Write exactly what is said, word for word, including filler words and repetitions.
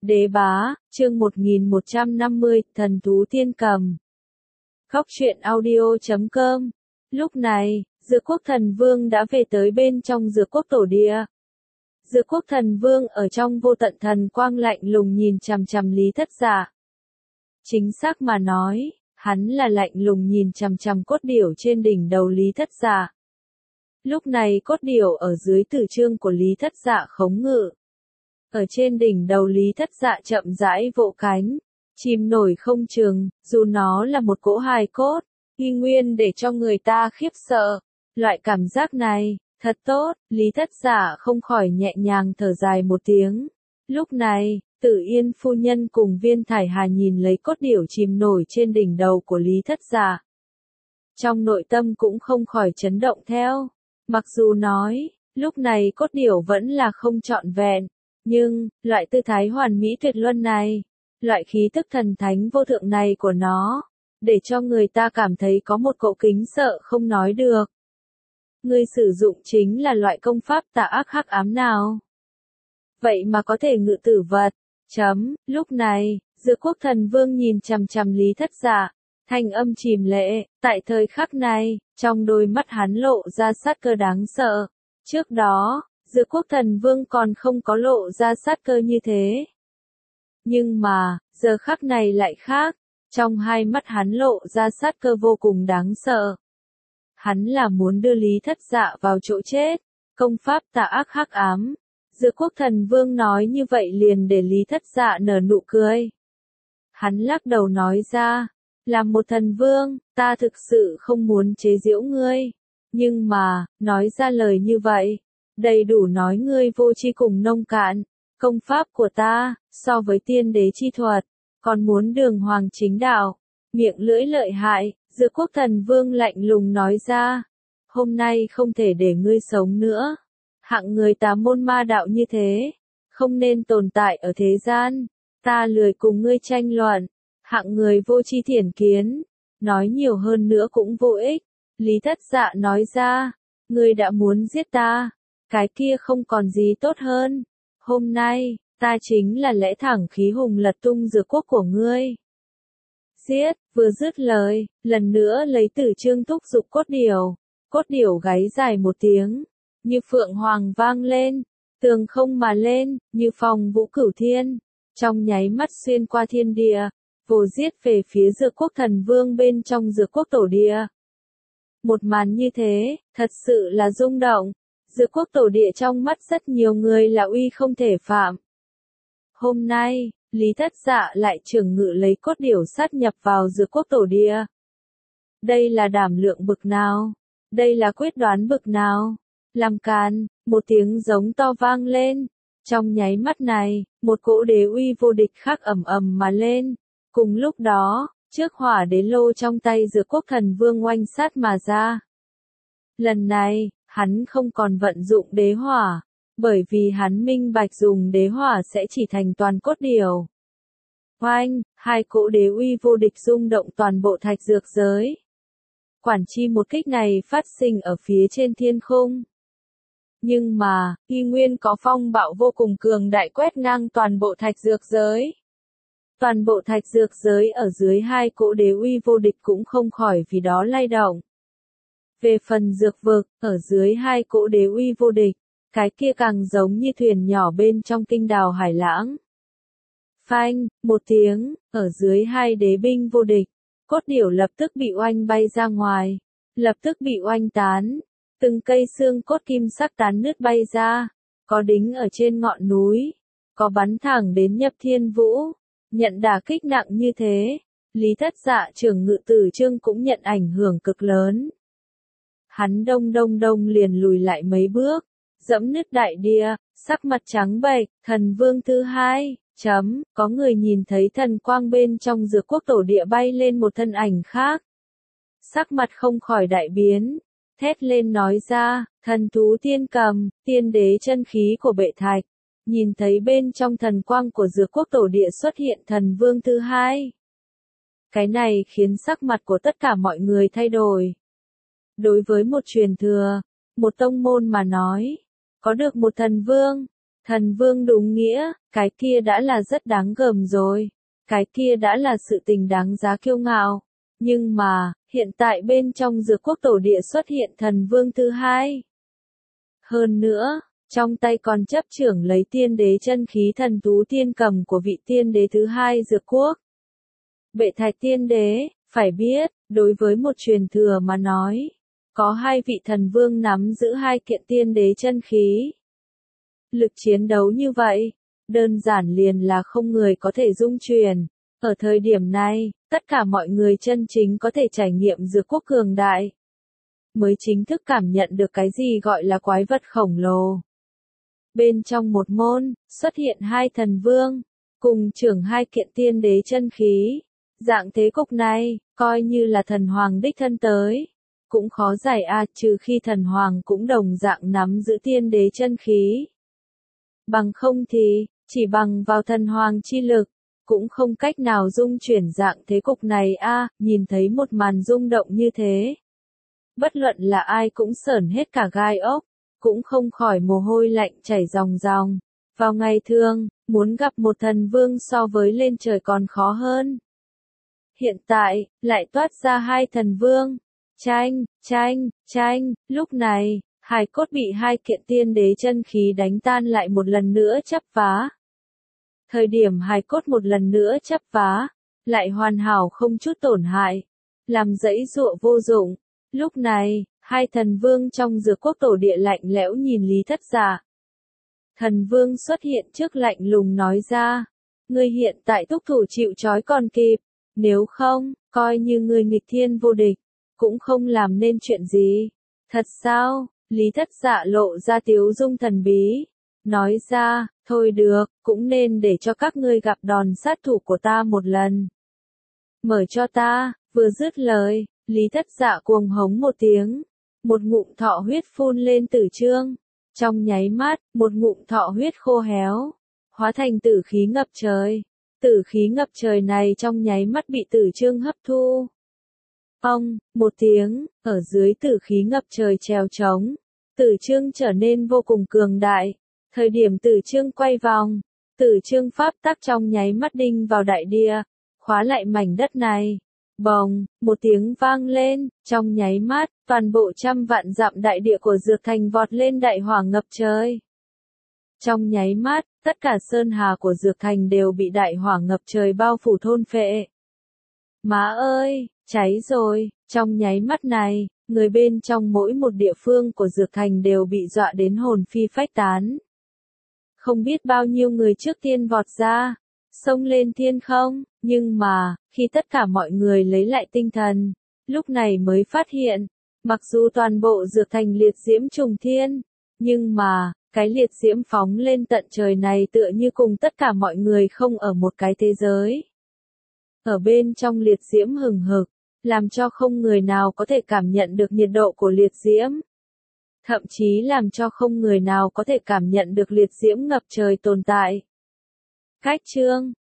Đế bá, chương một nghìn một trăm năm mươi, thần thú tiên cầm. Góc truyện audio chấm com. Lúc này, Dược Quốc Thần Vương đã về tới bên trong Dược Quốc Tổ Địa. Dược Quốc Thần Vương ở trong vô tận thần quang lạnh lùng nhìn chằm chằm Lý Thất Dạ. Chính xác mà nói, hắn là lạnh lùng nhìn chằm chằm cốt điểu trên đỉnh đầu Lý Thất Dạ. Lúc này cốt điểu ở dưới tử chương của Lý Thất Dạ khống ngự. Ở trên đỉnh đầu Lý Thất Dạ chậm rãi vỗ cánh, chìm nổi không chừng, dù nó là một cỗ hài cốt, y nguyên để cho người ta khiếp sợ. Loại cảm giác này, thật tốt, Lý Thất Dạ không khỏi nhẹ nhàng thở dài một tiếng. Lúc này, Tử Yên phu nhân cùng Viên Thải Hà nhìn lấy cốt điểu chìm nổi trên đỉnh đầu của Lý Thất Dạ. Trong nội tâm cũng không khỏi chấn động theo. Mặc dù nói, lúc này cốt điểu vẫn là không trọn vẹn. Nhưng, loại tư thái hoàn mỹ tuyệt luân này, loại khí tức thần thánh vô thượng này của nó, để cho người ta cảm thấy có một cỗ kính sợ không nói được. Ngươi sử dụng chính là loại công pháp tà ác hắc ám nào? Vậy mà có thể ngự tử vật. Chấm, lúc này, Dược Quốc Thần Vương nhìn chằm chằm Lý Thất Dạ, thanh âm chìm lệ, tại thời khắc này, trong đôi mắt hắn lộ ra sát cơ đáng sợ. Trước đó, Dược Quốc Thần Vương còn không có lộ ra sát cơ như thế. Nhưng mà, giờ khắc này lại khác, trong hai mắt hắn lộ ra sát cơ vô cùng đáng sợ. Hắn là muốn đưa Lý Thất Dạ vào chỗ chết, công pháp tà ác hắc ám. Dược Quốc Thần Vương nói như vậy liền để Lý Thất Dạ nở nụ cười. Hắn lắc đầu nói ra, làm một thần vương, ta thực sự không muốn chế giễu ngươi. Nhưng mà, nói ra lời như vậy, đầy đủ nói ngươi vô tri cùng nông cạn. Công pháp của ta, so với tiên đế chi thuật, còn muốn đường hoàng chính đạo, miệng lưỡi lợi hại. Dược Quốc Thần Vương lạnh lùng nói ra, hôm nay không thể để ngươi sống nữa. Hạng người tà môn ma đạo như thế, không nên tồn tại ở thế gian. Ta lười cùng ngươi tranh luận. Hạng người vô tri thiển kiến, nói nhiều hơn nữa cũng vô ích. Lý Thất Dạ nói ra, ngươi đã muốn giết ta, cái kia không còn gì tốt hơn. Hôm nay, ta chính là lẽ thẳng khí hùng lật tung Dược Quốc của ngươi. Giết, vừa dứt lời, lần nữa lấy tử chương thúc giục cốt điểu. Cốt điểu gáy dài một tiếng, như phượng hoàng vang lên, tường không mà lên, như phong vũ cửu thiên. Trong nháy mắt xuyên qua thiên địa, vồ giết về phía Dược Quốc Thần Vương bên trong Dược Quốc Tổ Địa. Một màn như thế, thật sự là rung động. Dược Quốc Tổ Địa trong mắt rất nhiều người là uy không thể phạm. Hôm nay, Lý Thất Dạ lại trưởng ngự lấy cốt điểu sát nhập vào Dược Quốc Tổ Địa. Đây là đảm lượng bực nào? Đây là quyết đoán bực nào? Làm càn, một tiếng giống to vang lên. Trong nháy mắt này, một cỗ đế uy vô địch khác ầm ầm mà lên. Cùng lúc đó, trước hỏa đế lô trong tay Dược Quốc Thần Vương oanh sát mà ra. Lần này, hắn không còn vận dụng đế hỏa, bởi vì hắn minh bạch dùng đế hỏa sẽ chỉ thành toàn cốt điểu. Oanh, hai cỗ đế uy vô địch rung động toàn bộ thạch dược giới. Quản chi một kích này phát sinh ở phía trên thiên khung. Nhưng mà, y nguyên có phong bạo vô cùng cường đại quét ngang toàn bộ thạch dược giới. Toàn bộ thạch dược giới ở dưới hai cỗ đế uy vô địch cũng không khỏi vì đó lay động. Về phần dược vực, ở dưới hai cỗ đế uy vô địch, cái kia càng giống như thuyền nhỏ bên trong kinh đào hải lãng. Phanh, một tiếng, ở dưới hai đế binh vô địch, cốt điểu lập tức bị oanh bay ra ngoài, lập tức bị oanh tán, từng cây xương cốt kim sắc tán nứt bay ra, có đính ở trên ngọn núi, có bắn thẳng đến nhập thiên vũ. Nhận đả kích nặng như thế, Lý Thất Dạ trưởng ngự tử chương cũng nhận ảnh hưởng cực lớn. Hắn đông đông đông liền lùi lại mấy bước, dẫm nứt đại địa, sắc mặt trắng bệch. Thần Vương thứ hai, chấm, có người nhìn thấy thần quang bên trong Dược Quốc Tổ Địa bay lên một thân ảnh khác. Sắc mặt không khỏi đại biến, thét lên nói ra, thần thú tiên cầm, tiên đế chân khí của bệ thạch. Nhìn thấy bên trong thần quang của Dược Quốc Tổ Địa xuất hiện Thần Vương thứ hai. Cái này khiến sắc mặt của tất cả mọi người thay đổi. Đối với một truyền thừa, một tông môn mà nói, có được một thần vương, Thần vương đúng nghĩa, cái kia đã là rất đáng gờm rồi. Cái kia đã là sự tình đáng giá kiêu ngạo. Nhưng mà, hiện tại bên trong Dược Quốc tổ địa xuất hiện thần vương thứ hai. Hơn nữa, trong tay còn chấp trưởng lấy tiên đế chân khí thần tú tiên cầm của vị tiên đế thứ hai Dược Quốc. Bệ Thạch tiên đế, phải biết, đối với một truyền thừa mà nói, có hai vị thần vương nắm giữ hai kiện tiên đế chân khí. Lực chiến đấu như vậy, đơn giản liền là không người có thể dung truyền. Ở thời điểm này, tất cả mọi người chân chính có thể trải nghiệm Dược Quốc cường đại, mới chính thức cảm nhận được cái gì gọi là quái vật khổng lồ. Bên trong một môn, xuất hiện hai thần vương, cùng trưởng hai kiện tiên đế chân khí. Dạng thế cục này, coi như là thần hoàng đích thân tới, cũng khó giải a, trừ khi thần hoàng cũng đồng dạng nắm giữ tiên đế chân khí. Bằng không thì, chỉ bằng vào thần hoàng chi lực, cũng không cách nào dung chuyển dạng thế cục này a, nhìn thấy một màn rung động như thế. Bất luận là ai cũng sởn hết cả gai ốc, cũng không khỏi mồ hôi lạnh chảy ròng ròng. Vào ngày thường, muốn gặp một thần vương so với lên trời còn khó hơn. Hiện tại, lại toát ra hai thần vương. Tranh, tranh, tranh, lúc này, hài cốt bị hai kiện tiên đế chân khí đánh tan lại một lần nữa chắp vá. Thời điểm hài cốt một lần nữa chắp vá, lại hoàn hảo không chút tổn hại, làm dãy dụa vô dụng. Lúc này, hai thần vương trong Dược Quốc tổ địa lạnh lẽo nhìn Lý Thất Dạ. Thần vương xuất hiện trước lạnh lùng nói ra, ngươi hiện tại thúc thủ chịu trói còn kịp, nếu không, coi như ngươi nghịch thiên vô địch, cũng không làm nên chuyện gì. Thật sao? Lý Thất Dạ lộ ra tiếu dung thần bí, nói ra, thôi được, cũng nên để cho các ngươi gặp đòn sát thủ của ta một lần. Mở cho ta, vừa dứt lời, Lý Thất Dạ cuồng hống một tiếng, một ngụm thọ huyết phun lên tử chương, trong nháy mắt, một ngụm thọ huyết khô héo, hóa thành tử khí ngập trời. Tử khí ngập trời này trong nháy mắt bị tử chương hấp thu. Ông, một tiếng, ở dưới tử khí ngập trời treo trống, tử chương trở nên vô cùng cường đại. Thời điểm tử chương quay vòng, tử chương pháp tắc trong nháy mắt đinh vào đại địa, khóa lại mảnh đất này. Bồng, một tiếng vang lên, trong nháy mắt, toàn bộ trăm vạn dặm đại địa của Dược Thành vọt lên đại hỏa ngập trời. Trong nháy mắt, tất cả sơn hà của Dược Thành đều bị đại hỏa ngập trời bao phủ thôn phệ. Má ơi, cháy rồi, trong nháy mắt này, người bên trong mỗi một địa phương của Dược Thành đều bị dọa đến hồn phi phách tán. Không biết bao nhiêu người trước tiên vọt ra, xông lên thiên không, nhưng mà, khi tất cả mọi người lấy lại tinh thần, lúc này mới phát hiện, mặc dù toàn bộ Dược Thành liệt diễm trùng thiên, nhưng mà, cái liệt diễm phóng lên tận trời này tựa như cùng tất cả mọi người không ở một cái thế giới. Ở bên trong liệt diễm hừng hực, làm cho không người nào có thể cảm nhận được nhiệt độ của liệt diễm. Thậm chí làm cho không người nào có thể cảm nhận được liệt diễm ngập trời tồn tại. Cách chương